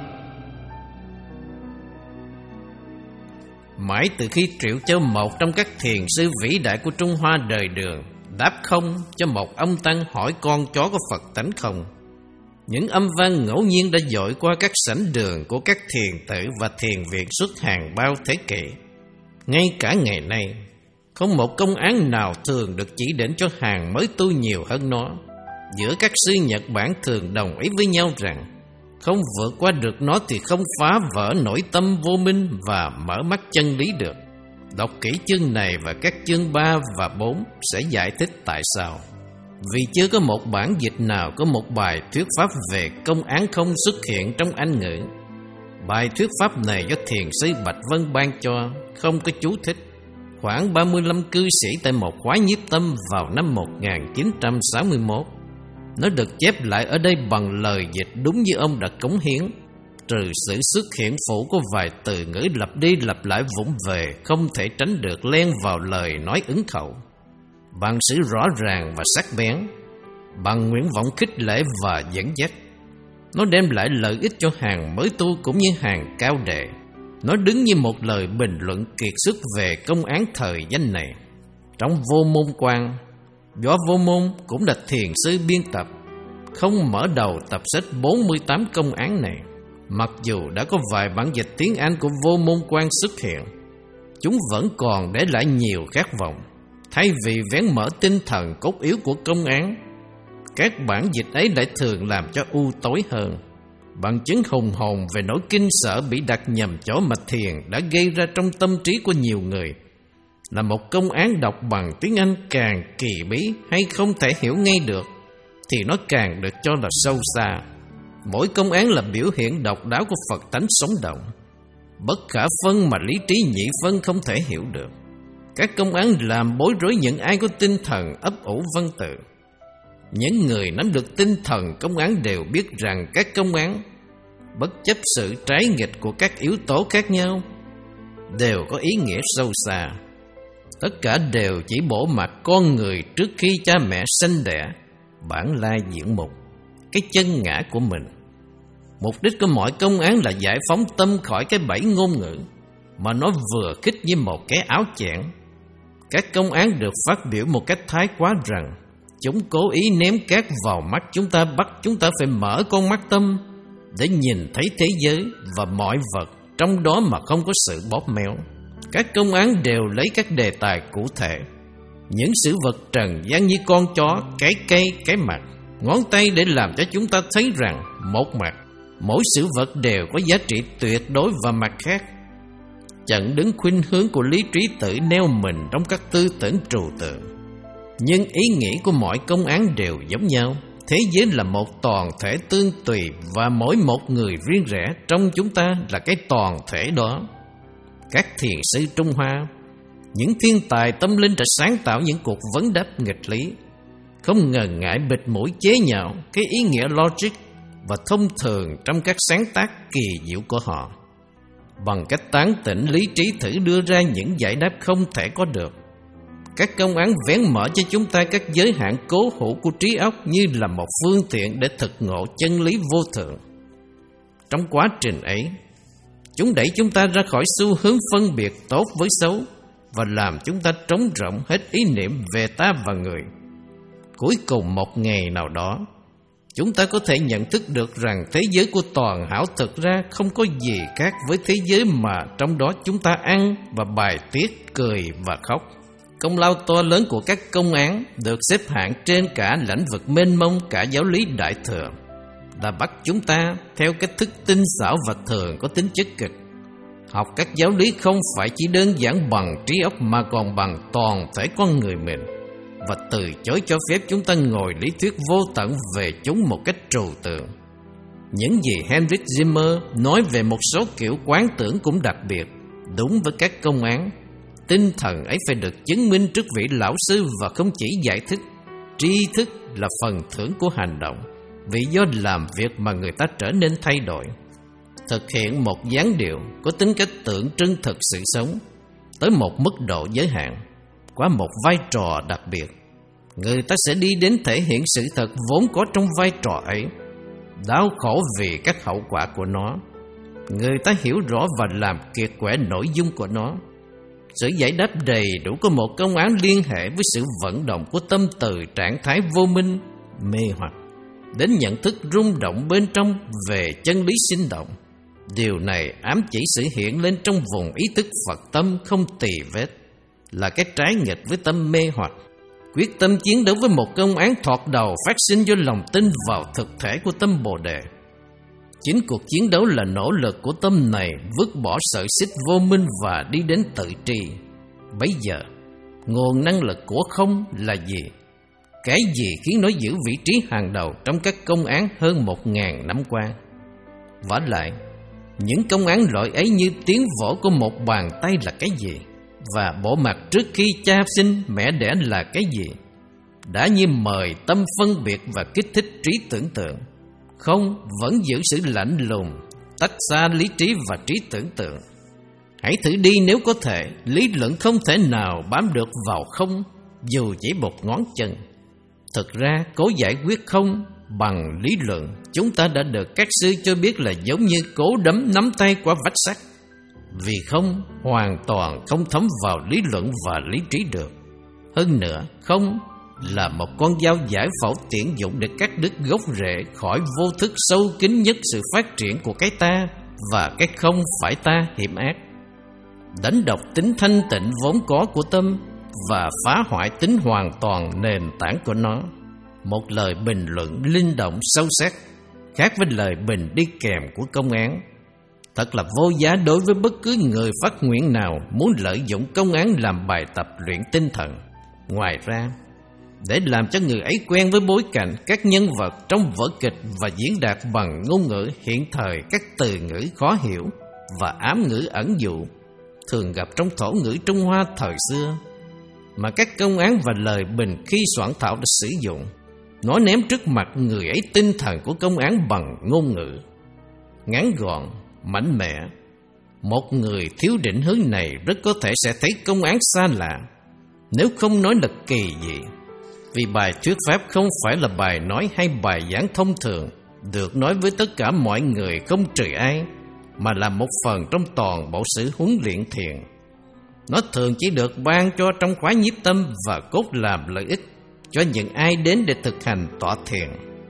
Mãi từ khi Triệu Châu Mộc trong các thiền sư vĩ đại của Trung Hoa đời Đường đáp không cho một ông tăng hỏi con chó có Phật tánh không, những âm vang ngẫu nhiên đã dội qua các sảnh đường của các thiền tử và thiền viện suốt hàng bao thế kỷ. Ngay cả ngày nay, không một công án nào thường được chỉ định cho hàng mới tu nhiều hơn nó. Giữa các sư Nhật Bản thường đồng ý với nhau rằng không vượt qua được nó thì không phá vỡ nội tâm vô minh và mở mắt chân lý được. Đọc kỹ chương này và các chương ba và bốn sẽ giải thích tại sao. Vì chưa có một bản dịch nào có một bài thuyết pháp về công án không xuất hiện trong Anh ngữ. Bài thuyết pháp này do thiền sư Bạch Vân ban cho, không có chú thích. Khoảng ba mươi lăm cư sĩ tại một khóa nhiếp tâm vào năm một nghìn chín trăm sáu mươi mốt. Nó được chép lại ở đây bằng lời dịch đúng như ông đã cống hiến, trừ sự xuất hiện phụ của vài từ ngữ lặp đi lặp lại vụng về không thể tránh được len vào lời nói ứng khẩu. Bằng sự rõ ràng và sắc bén, bằng nguyện vọng khích lệ và dẫn dắt, nó đem lại lợi ích cho hàng mới tu cũng như hàng cao đệ. Nó đứng như một lời bình luận kiệt xuất về công án thời danh này. Trong Vô Môn Quan, Võ Vô Môn cũng là thiền sư biên tập, không mở đầu tập sách bốn mươi tám công án này. Mặc dù đã có vài bản dịch tiếng Anh của Vô Môn Quan xuất hiện, chúng vẫn còn để lại nhiều khát vọng. Thay vì vén mở tinh thần cốt yếu của công án, các bản dịch ấy lại thường làm cho u tối hơn. Bằng chứng hùng hồn về nỗi kinh sợ bị đặt nhầm chỗ mà thiền đã gây ra trong tâm trí của nhiều người, là một công án đọc bằng tiếng Anh càng kỳ bí hay không thể hiểu ngay được, thì nó càng được cho là sâu xa. Mỗi công án là biểu hiện độc đáo của Phật tánh sống động, bất khả phân mà lý trí nhị phân không thể hiểu được. Các công án làm bối rối những ai có tinh thần ấp ủ văn tự. Những người nắm được tinh thần công án đều biết rằng các công án, bất chấp sự trái nghịch của các yếu tố khác nhau, đều có ý nghĩa sâu xa. Tất cả đều chỉ bổ mặt con người trước khi cha mẹ sanh đẻ, bản lai diện mục, cái chân ngã của mình. Mục đích của mọi công án là giải phóng tâm khỏi cái bẫy ngôn ngữ, mà nó vừa khích như một cái áo chẽn. Các công án được phát biểu một cách thái quá rằng chúng cố ý ném cát vào mắt chúng ta, bắt chúng ta phải mở con mắt tâm để nhìn thấy thế giới và mọi vật trong đó mà không có sự bóp méo. Các công án đều lấy các đề tài cụ thể, những sự vật trần gian như con chó, cái cây, cái mặt, ngón tay, để làm cho chúng ta thấy rằng một mặt, mỗi sự vật đều có giá trị tuyệt đối, và mặt khác, chặn đứng khuynh hướng của lý trí tự neo mình trong các tư tưởng trừu tượng. Nhưng ý nghĩ của mọi công án đều giống nhau. Thế giới là một toàn thể tương tùy, và mỗi một người riêng rẽ trong chúng ta là cái toàn thể đó. Các thiền sư Trung Hoa, những thiên tài tâm linh đã sáng tạo những cuộc vấn đáp nghịch lý, không ngần ngại bịt mũi chế nhạo cái ý nghĩa logic và thông thường trong các sáng tác kỳ diệu của họ, bằng cách tán tỉnh lý trí thử đưa ra những giải đáp không thể có được. Các công án vén mở cho chúng ta các giới hạn cố hữu của trí óc như là một phương tiện để thực ngộ chân lý vô thượng. Trong quá trình ấy, chúng đẩy chúng ta ra khỏi xu hướng phân biệt tốt với xấu và làm chúng ta trống rỗng hết ý niệm về ta và người. Cuối cùng một ngày nào đó, chúng ta có thể nhận thức được rằng thế giới của toàn hảo thực ra không có gì khác với thế giới mà trong đó chúng ta ăn và bài tiết, cười và khóc. Công lao to lớn của các công án được xếp hạng trên cả lĩnh vực mênh mông cả giáo lý Đại Thừa là bắt chúng ta theo cách thức tinh xảo và thường có tính chất kịch. Học các giáo lý không phải chỉ đơn giản bằng trí óc mà còn bằng toàn thể con người mình, và từ chối cho phép chúng ta ngồi lý thuyết vô tận về chúng một cách trừu tượng. Những gì Heinrich Zimmer nói về một số kiểu quán tưởng cũng đặc biệt đúng với các công án. Tinh thần ấy phải được chứng minh trước vị lão sư, và không chỉ giải thích. Tri thức là phần thưởng của hành động, vì do làm việc mà người ta trở nên thay đổi. Thực hiện một dáng điệu có tính cách tượng trưng thực sự sống tới một mức độ giới hạn, qua một vai trò đặc biệt, người ta sẽ đi đến thể hiện sự thật vốn có trong vai trò ấy, đau khổ vì các hậu quả của nó. Người ta hiểu rõ và làm kiệt quệ nội dung của nó. Sự giải đáp đầy đủ của một công án liên hệ với sự vận động của tâm từ trạng thái vô minh, mê hoặc, đến nhận thức rung động bên trong về chân lý sinh động. Điều này ám chỉ sự hiện lên trong vùng ý thức Phật tâm không tì vết, là cái trái nghịch với tâm mê hoặc. Quyết tâm chiến đấu với một công án thoạt đầu phát sinh do lòng tin vào thực thể của tâm Bồ Đề. Chính cuộc chiến đấu là nỗ lực của tâm này vứt bỏ sợi xích vô minh và đi đến tự tri. Bấy giờ, nguồn năng lực của không là gì? Cái gì khiến nó giữ vị trí hàng đầu trong các công án hơn một ngàn năm qua? Vả lại, những công án loại ấy như tiếng vỗ của một bàn tay là cái gì? Và bộ mặt trước khi cha sinh mẹ đẻ là cái gì? Đã như mời tâm phân biệt và kích thích trí tưởng tượng. Không vẫn giữ sự lạnh lùng, tách xa lý trí và trí tưởng tượng. Hãy thử đi nếu có thể. Lý luận không thể nào bám được vào không, dù chỉ một ngón chân. Thực ra cố giải quyết không bằng lý luận, chúng ta đã được các sư cho biết là giống như cố đấm nắm tay qua vách sắt. Vì không hoàn toàn không thấm vào lý luận và lý trí được. Hơn nữa, không là một con dao giải phẫu tiện dụng để cắt đứt gốc rễ khỏi vô thức sâu kín nhất sự phát triển của cái ta và cái không phải ta hiểm ác, đánh độc tính thanh tịnh vốn có của tâm và phá hoại tính hoàn toàn nền tảng của nó. Một lời bình luận linh động sâu sắc, khác với lời bình đi kèm của công án. Thật là vô giá đối với bất cứ người phát nguyện nào muốn lợi dụng công án làm bài tập luyện tinh thần. Ngoài ra, để làm cho người ấy quen với bối cảnh, các nhân vật trong vở kịch và diễn đạt bằng ngôn ngữ hiện thời các từ ngữ khó hiểu và ám ngữ ẩn dụ thường gặp trong thổ ngữ Trung Hoa thời xưa, mà các công án và lời bình khi soạn thảo đã sử dụng, nói ném trước mặt người ấy tinh thần của công án bằng ngôn ngữ ngắn gọn, mạnh mẽ. Một người thiếu định hướng này rất có thể sẽ thấy công án xa lạ, nếu không nói là kỳ dị. Vì bài thuyết pháp không phải là bài nói hay bài giảng thông thường, được nói với tất cả mọi người không trừ ai, mà là một phần trong toàn bộ sự huấn luyện thiền. Nó thường chỉ được ban cho trong khóa nhiếp tâm và cốt làm lợi ích cho những ai đến để thực hành tọa thiền.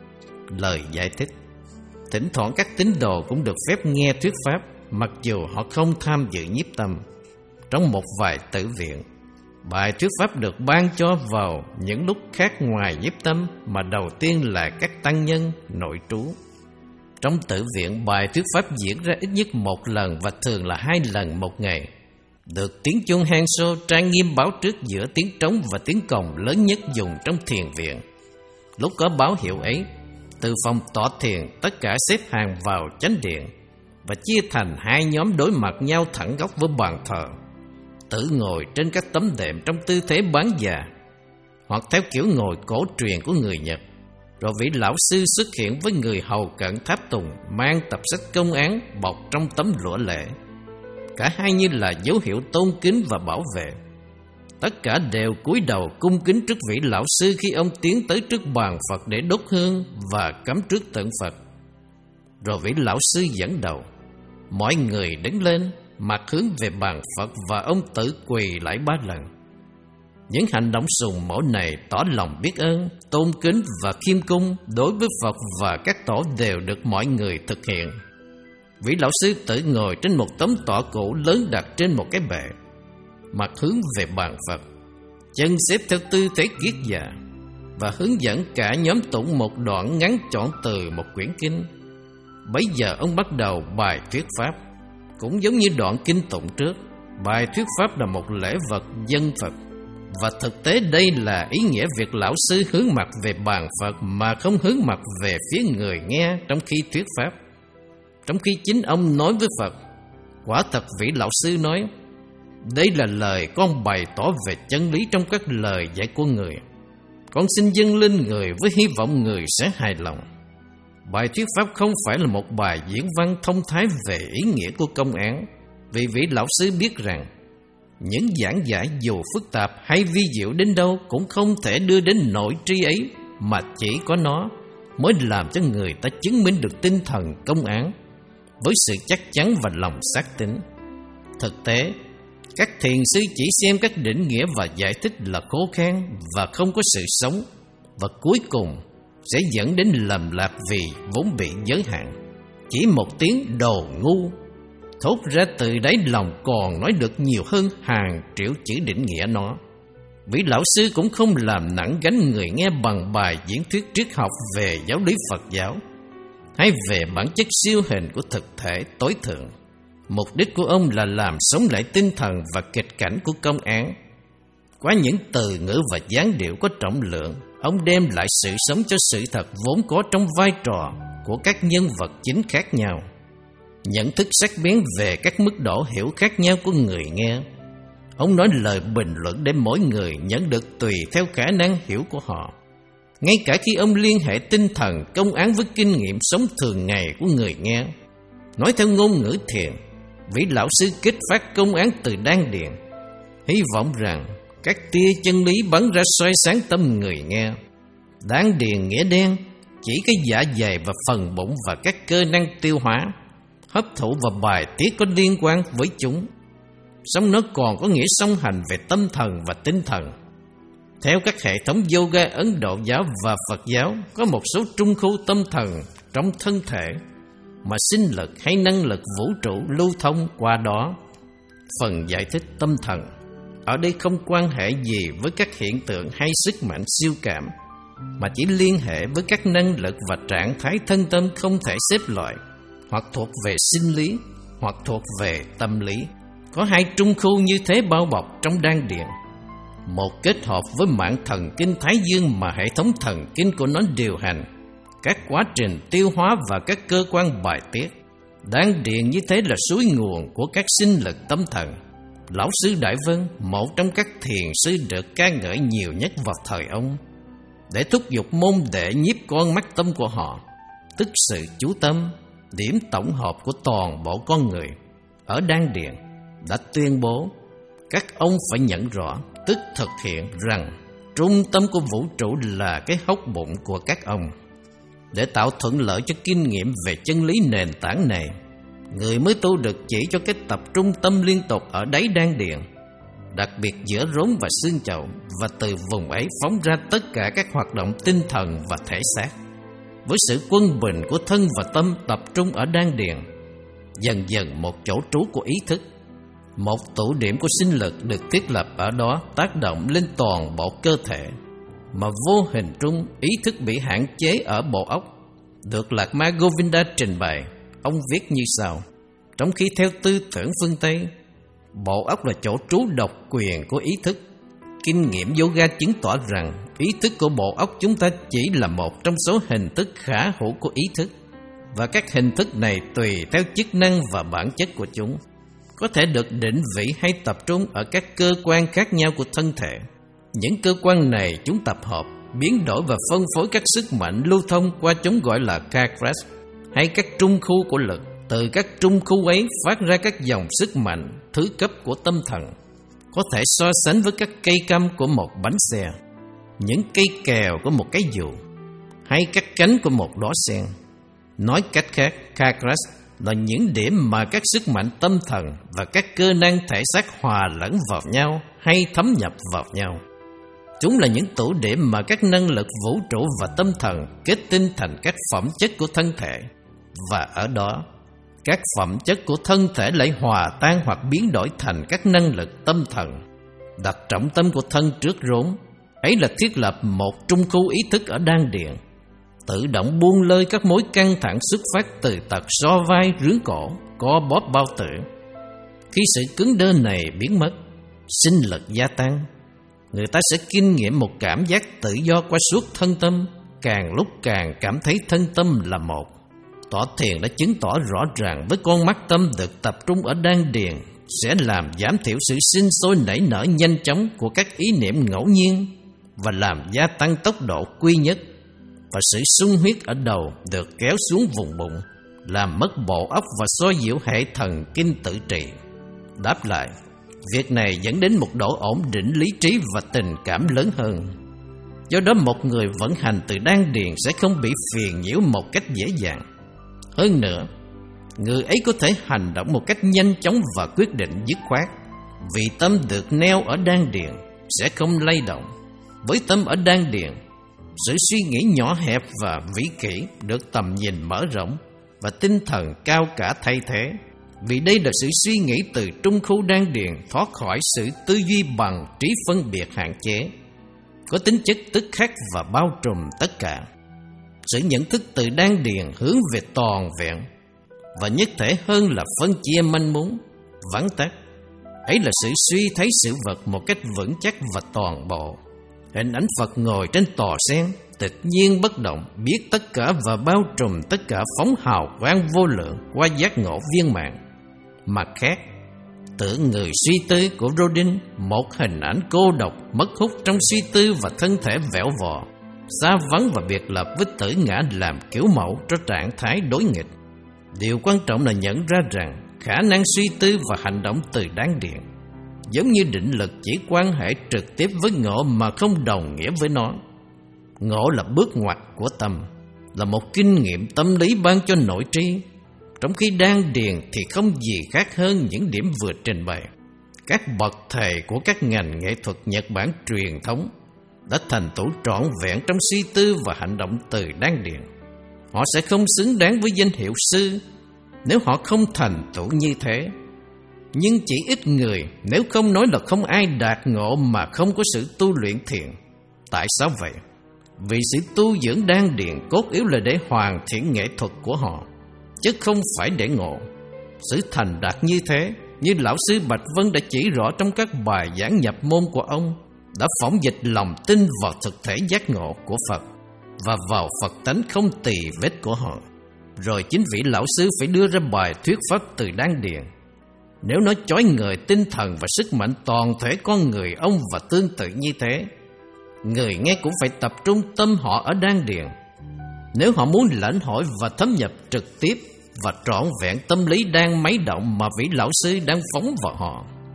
Lời giải thích: thỉnh thoảng các tín đồ cũng được phép nghe thuyết pháp, mặc dù họ không tham dự nhiếp tâm. Trong một vài tử viện, bài thuyết pháp được ban cho vào những lúc khác ngoài nhiếp tâm, mà đầu tiên là các tăng nhân nội trú. Trong tử viện, bài thuyết pháp diễn ra ít nhất một lần và thường là hai lần một ngày. Được tiếng chuông hang xô trang nghiêm báo trước giữa tiếng trống và tiếng cồng lớn nhất dùng trong thiền viện. Lúc có báo hiệu ấy, từ phòng tọa thiền tất cả xếp hàng vào chánh điện và chia thành hai nhóm đối mặt nhau thẳng góc với bàn thờ, tự ngồi trên các tấm đệm trong tư thế bán già, hoặc theo kiểu ngồi cổ truyền của người Nhật. Rồi vị lão sư xuất hiện với người hầu cận tháp tùng, mang tập sách công án bọc trong tấm lụa lệ. Cả hai như là dấu hiệu tôn kính và bảo vệ. Tất cả đều cúi đầu cung kính trước vị lão sư khi ông tiến tới trước bàn Phật để đốt hương và cắm trước tượng Phật. Rồi vị lão sư dẫn đầu, mọi người đứng lên, mặt hướng về bàn Phật, và ông tự quỳ lại ba lần. Những hành động sùng mẫu này tỏ lòng biết ơn, tôn kính và khiêm cung đối với Phật và các tổ đều được mọi người thực hiện. Vị lão sư tự ngồi trên một tấm tọa cũ lớn đặt trên một cái bệ, mặt hướng về bàn Phật, chân xếp theo tư thế kiết già, và hướng dẫn cả nhóm tụng một đoạn ngắn chọn từ một quyển kinh. Bấy giờ ông bắt đầu bài thuyết pháp. Cũng giống như đoạn kinh tụng trước, bài thuyết pháp là một lễ vật dân Phật, và thực tế đây là ý nghĩa việc lão sư hướng mặt về bàn Phật mà không hướng mặt về phía người nghe trong khi thuyết pháp. Trong khi chính ông nói với Phật, quả thật vị lão sư nói, đây là lời con bày tỏ về chân lý trong các lời dạy của người. Con xin dâng lên người với hy vọng người sẽ hài lòng. Bài thuyết pháp không phải là một bài diễn văn thông thái về ý nghĩa của công án, vì vị lão sư biết rằng những giảng giải dù phức tạp hay vi diệu đến đâu cũng không thể đưa đến nội tri ấy, mà chỉ có nó mới làm cho người ta chứng minh được tinh thần công án với sự chắc chắn và lòng xác tín. Thực tế, các thiền sư chỉ xem các định nghĩa và giải thích là khô khan và không có sự sống, và cuối cùng sẽ dẫn đến lầm lạc vì vốn bị giới hạn. Chỉ một tiếng đồ ngu thốt ra từ đáy lòng còn nói được nhiều hơn hàng triệu chữ định nghĩa nó. Vị lão sư cũng không làm nặng gánh người nghe bằng bài diễn thuyết triết học về giáo lý Phật giáo hay về bản chất siêu hình của thực thể tối thượng. Mục đích của ông là làm sống lại tinh thần và kịch cảnh của công án. Qua những từ ngữ và dáng điệu có trọng lượng, ông đem lại sự sống cho sự thật vốn có trong vai trò của các nhân vật chính khác nhau. Nhận thức sắc bén về các mức độ hiểu khác nhau của người nghe. Ông nói lời bình luận để mỗi người nhận được tùy theo khả năng hiểu của họ. Ngay cả khi ông liên hệ tinh thần công án với kinh nghiệm sống thường ngày của người nghe. Nói theo ngôn ngữ thiền, vị lão sư kích phát công án từ đan điền, hy vọng rằng các tia chân lý bắn ra soi sáng tâm người nghe. Đan điền nghĩa đen chỉ cái dạ dày và phần bụng và các cơ năng tiêu hóa, hấp thụ và bài tiết có liên quan với chúng. Song nó còn có nghĩa song hành về tâm thần và tinh thần. Theo các hệ thống yoga Ấn Độ giáo và Phật giáo, có một số trung khu tâm thần trong thân thể mà sinh lực hay năng lực vũ trụ lưu thông qua đó. Phần giải thích tâm thần ở đây không quan hệ gì với các hiện tượng hay sức mạnh siêu cảm, mà chỉ liên hệ với các năng lực và trạng thái thân tâm không thể xếp loại, hoặc thuộc về sinh lý, hoặc thuộc về tâm lý. Có hai trung khu như thế bao bọc trong đan điền. Một kết hợp với mạng thần kinh Thái Dương mà hệ thống thần kinh của nó điều hành các quá trình tiêu hóa và các cơ quan bài tiết. Đan điền như thế là suối nguồn của các sinh lực tâm thần. Lão sư Đại Vân, một trong các thiền sư được ca ngợi nhiều nhất vào thời ông, để thúc giục môn đệ nhiếp con mắt tâm của họ, tức sự chú tâm, điểm tổng hợp của toàn bộ con người ở đan điền, đã tuyên bố các ông phải nhận rõ tức thực hiện rằng trung tâm của vũ trụ là cái hốc bụng của các ông. Để tạo thuận lợi cho kinh nghiệm về chân lý nền tảng này, người mới tu được chỉ cho cái tập trung tâm liên tục ở đáy đan điền, đặc biệt giữa rốn và xương chậu, và từ vùng ấy phóng ra tất cả các hoạt động tinh thần và thể xác. Với sự quân bình của thân và tâm tập trung ở đan điền, dần dần một chỗ trú của ý thức, một tụ điểm của sinh lực được thiết lập ở đó tác động lên toàn bộ cơ thể, mà vô hình trung ý thức bị hạn chế ở bộ óc. Được Lạc Ma Govinda trình bày, ông viết như sau: trong khi theo tư tưởng phương Tây, bộ óc là chỗ trú độc quyền của ý thức, kinh nghiệm yoga chứng tỏ rằng ý thức của bộ óc chúng ta chỉ là một trong số hình thức khả hữu của ý thức, và các hình thức này tùy theo chức năng và bản chất của chúng, có thể được định vị hay tập trung ở các cơ quan khác nhau của thân thể. Những cơ quan này chúng tập hợp, biến đổi và phân phối các sức mạnh lưu thông qua chúng gọi là chakras, hay các trung khu của lực. Từ các trung khu ấy phát ra các dòng sức mạnh thứ cấp của tâm thần, có thể so sánh với các cây căm của một bánh xe, những cây kèo của một cái dù, hay các cánh của một đóa sen. Nói cách khác, chakras là những điểm mà các sức mạnh tâm thần và các cơ năng thể xác hòa lẫn vào nhau hay thấm nhập vào nhau. Chúng là những tụ điểm mà các năng lực vũ trụ và tâm thần kết tinh thành các phẩm chất của thân thể, và ở đó, các phẩm chất của thân thể lại hòa tan hoặc biến đổi thành các năng lực tâm thần. Đặt trọng tâm của thân trước rốn, ấy là thiết lập một trung khu ý thức ở đan điền, tự động buông lơi các mối căng thẳng xuất phát từ tật so vai, rướn cổ, co bóp bao tử. Khi sự cứng đơ này biến mất, sinh lực gia tăng, người ta sẽ kinh nghiệm một cảm giác tự do qua suốt thân tâm, càng lúc càng cảm thấy thân tâm là một. Tọa thiền đã chứng tỏ rõ ràng với con mắt tâm được tập trung ở đan điền sẽ làm giảm thiểu sự sinh sôi nảy nở nhanh chóng của các ý niệm ngẫu nhiên và làm gia tăng tốc độ quy nhất, và sự sung huyết ở đầu được kéo xuống vùng bụng, làm mất bộ óc và xoa dịu hệ thần kinh tự trị. Đáp lại, việc này dẫn đến một độ ổn định lý trí và tình cảm lớn hơn. Do đó một người vận hành từ đan điền sẽ không bị phiền nhiễu một cách dễ dàng. Hơn nữa, người ấy có thể hành động một cách nhanh chóng và quyết định dứt khoát, vì tâm được neo ở đan điền sẽ không lay động. Với tâm ở đan điền, sự suy nghĩ nhỏ hẹp và vĩ kỷ được tầm nhìn mở rộng và tinh thần cao cả thay thế, vì đây là sự suy nghĩ từ trung khu đan điền thoát khỏi sự tư duy bằng trí phân biệt hạn chế, có tính chất tức khắc và bao trùm tất cả. Sự nhận thức từ đan điền hướng về toàn vẹn và nhất thể hơn là phân chia manh mún, vắn tắt. Ấy là sự suy thấy sự vật một cách vững chắc và toàn bộ. Hình ảnh Phật ngồi trên tòa sen, tịch nhiên bất động, biết tất cả và bao trùm tất cả, phóng hào quang vô lượng qua giác ngộ viên mãn. Mặt khác, tưởng người suy tư của Rodin, một hình ảnh cô độc, mất hút trong suy tư và thân thể vẻo vò, xa vắng và biệt lập với tử ngã làm kiểu mẫu cho trạng thái đối nghịch. Điều quan trọng là nhận ra rằng khả năng suy tư và hành động từ đan điền, giống như định lực, chỉ quan hệ trực tiếp với ngộ mà không đồng nghĩa với nó. Ngộ là bước ngoặt của tâm, là một kinh nghiệm tâm lý ban cho nội tri, trong khi đan điền thì không gì khác hơn những điểm vừa trình bày. Các bậc thầy của các ngành nghệ thuật Nhật Bản truyền thống đã thành tựu trọn vẹn trong suy tư và hành động từ đan điền. Họ sẽ không xứng đáng với danh hiệu sư nếu họ không thành tựu như thế. Nhưng chỉ ít người, nếu không nói là không ai đạt ngộ mà không có sự tu luyện thiền. Tại sao vậy? Vì sự tu dưỡng đan điền cốt yếu là để hoàn thiện nghệ thuật của họ, chứ không phải để ngộ. Sự thành đạt như thế, như lão sư Bạch Vân đã chỉ rõ trong các bài giảng nhập môn của ông, đã phỏng dịch lòng tin vào thực thể giác ngộ của Phật và vào Phật tánh không tì vết của họ. Rồi chính vị lão sư phải đưa ra bài thuyết pháp từ đan điền. Nếu nó chói ngời tinh thần và sức mạnh toàn thể con người ông và tương tự như thế, người nghe cũng phải tập trung tâm họ ở đan điền, nếu họ muốn lãnh hội và thấm nhập trực tiếp và trọn vẹn tâm lý đang máy động mà vị lão sư đang phóng vào họ.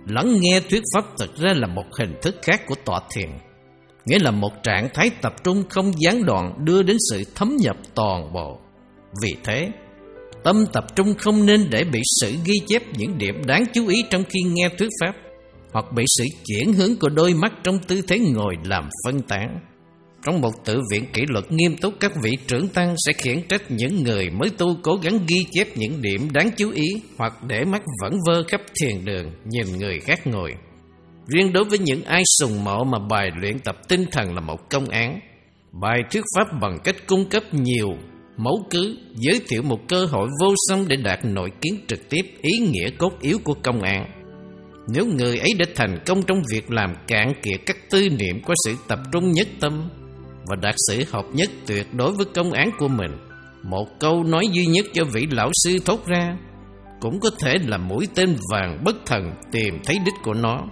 Lắng nghe thuyết pháp thực ra là một hình thức khác của tọa thiền, nghĩa là một trạng thái tập trung không gián đoạn đưa đến sự thấm nhập toàn bộ. Vì thế, tâm tập trung không nên để bị sự ghi chép những điểm đáng chú ý trong khi nghe thuyết pháp, hoặc bị sự chuyển hướng của đôi mắt trong tư thế ngồi làm phân tán. Trong một tự viện kỷ luật nghiêm túc, các vị trưởng tăng sẽ khiển trách những người mới tu cố gắng ghi chép những điểm đáng chú ý, hoặc để mắt vẩn vơ khắp thiền đường nhìn người khác ngồi. Riêng đối với những ai sùng mộ mà bài luyện tập tinh thần là một công án, bài thuyết pháp bằng cách cung cấp nhiều mẫu cứ, giới thiệu một cơ hội vô song để đạt nội kiến trực tiếp ý nghĩa cốt yếu của công án. Nếu người ấy đã thành công trong việc làm cạn kiệt các tư niệm qua sự tập trung nhất tâm và đạt sự hợp nhất tuyệt đối với công án của mình, một câu nói duy nhất cho vị lão sư thốt ra cũng có thể là mũi tên vàng bất thần tìm thấy đích của nó,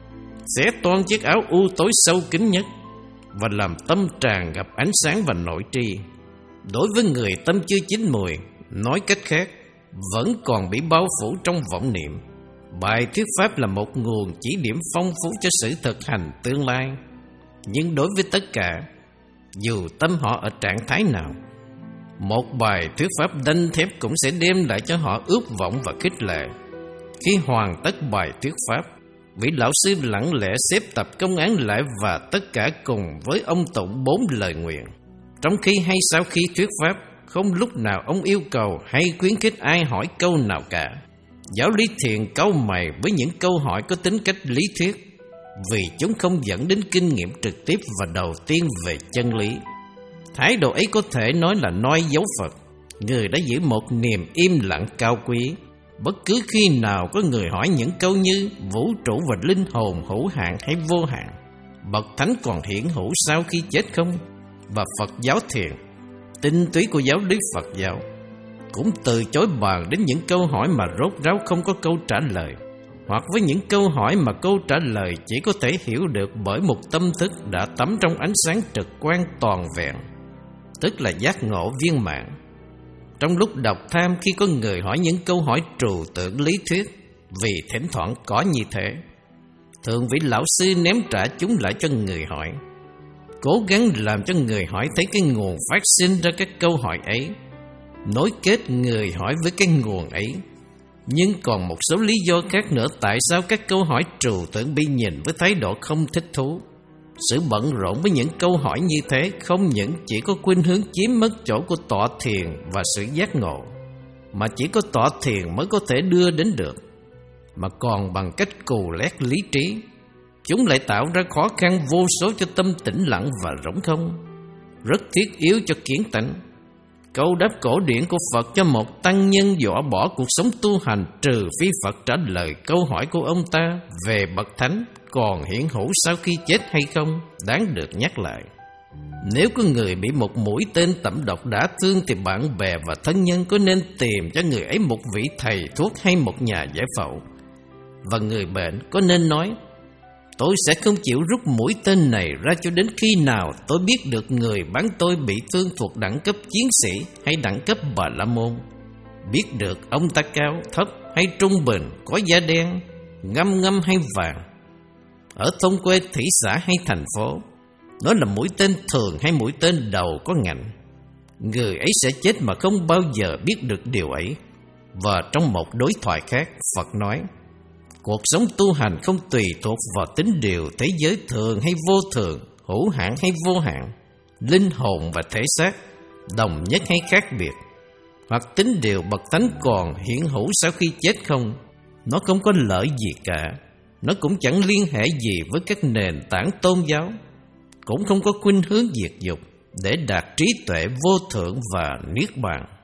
xé toan chiếc áo u tối sâu kín nhất và làm tâm tràn ngập ánh sáng và nội tri. Đối với người tâm chưa chín mùi, nói cách khác, vẫn còn bị bao phủ trong vọng niệm, bài thuyết pháp là một nguồn chỉ điểm phong phú cho sự thực hành tương lai. Nhưng đối với tất cả, dù tâm họ ở trạng thái nào, một bài thuyết pháp đanh thép cũng sẽ đem lại cho họ ước vọng và khích lệ. Khi hoàn tất bài thuyết pháp, vị lão sư lặng lẽ xếp tập công án lại và tất cả cùng với ông tụng bốn lời nguyện. Trong khi hay sau khi thuyết pháp, không lúc nào ông yêu cầu hay khuyến khích ai hỏi câu nào cả. Giáo lý thiền cau mày với những câu hỏi có tính cách lý thuyết, vì chúng không dẫn đến kinh nghiệm trực tiếp và đầu tiên về chân lý. Thái độ ấy có thể nói là noi dấu Phật. Người đã giữ một niềm im lặng cao quý. Bất cứ khi nào có người hỏi những câu như vũ trụ và linh hồn hữu hạn hay vô hạn, bậc thánh còn hiển hữu sau khi chết không, và Phật giáo thiền, tinh túy của giáo lý Phật giáo, cũng từ chối bàn đến những câu hỏi mà rốt ráo không có câu trả lời, hoặc với những câu hỏi mà câu trả lời chỉ có thể hiểu được bởi một tâm thức đã tắm trong ánh sáng trực quan toàn vẹn, tức là giác ngộ viên mãn. Trong lúc đọc tham, khi có người hỏi những câu hỏi trừu tượng lý thuyết, vì thỉnh thoảng có như thế, thường vị lão sư ném trả chúng lại cho người hỏi, cố gắng làm cho người hỏi thấy cái nguồn phát sinh ra các câu hỏi ấy, nối kết người hỏi với cái nguồn ấy. Nhưng còn một số lý do khác nữa tại sao các câu hỏi trừu tượng bị nhìn với thái độ không thích thú. Sự bận rộn với những câu hỏi như thế không những chỉ có khuynh hướng chiếm mất chỗ của tọa thiền và sự giác ngộ, mà chỉ có tọa thiền mới có thể đưa đến được, mà còn bằng cách cù lét lý trí, chúng lại tạo ra khó khăn vô số cho tâm tĩnh lặng và rỗng không, rất thiết yếu cho kiến tánh. Câu đáp cổ điển của Phật cho một tăng nhân dọa bỏ cuộc sống tu hành trừ phi Phật trả lời câu hỏi của ông ta về bậc thánh còn hiển hữu sau khi chết hay không đáng được nhắc lại. Nếu có người bị một mũi tên tẩm độc đả thương thì bạn bè và thân nhân có nên tìm cho người ấy một vị thầy thuốc hay một nhà giải phẫu, và người bệnh có nên nói: tôi sẽ không chịu rút mũi tên này ra cho đến khi nào tôi biết được người bắn tôi bị thương thuộc đẳng cấp chiến sĩ hay đẳng cấp Bà La Môn, biết được ông ta cao, thấp hay trung bình, có da đen, ngăm ngăm hay vàng, ở thôn quê, thị xã hay thành phố, nó là mũi tên thường hay mũi tên đầu có ngạnh. Người ấy sẽ chết mà không bao giờ biết được điều ấy. Và trong một đối thoại khác, Phật nói: cuộc sống tu hành không tùy thuộc vào tính điều thế giới thường hay vô thường, hữu hạn hay vô hạn, linh hồn và thể xác, đồng nhất hay khác biệt, hoặc tính điều bậc thánh còn hiển hữu sau khi chết không. Nó không có lợi gì cả. Nó cũng chẳng liên hệ gì với các nền tảng tôn giáo, cũng không có khuynh hướng diệt dục để đạt trí tuệ vô thượng và niết bàn.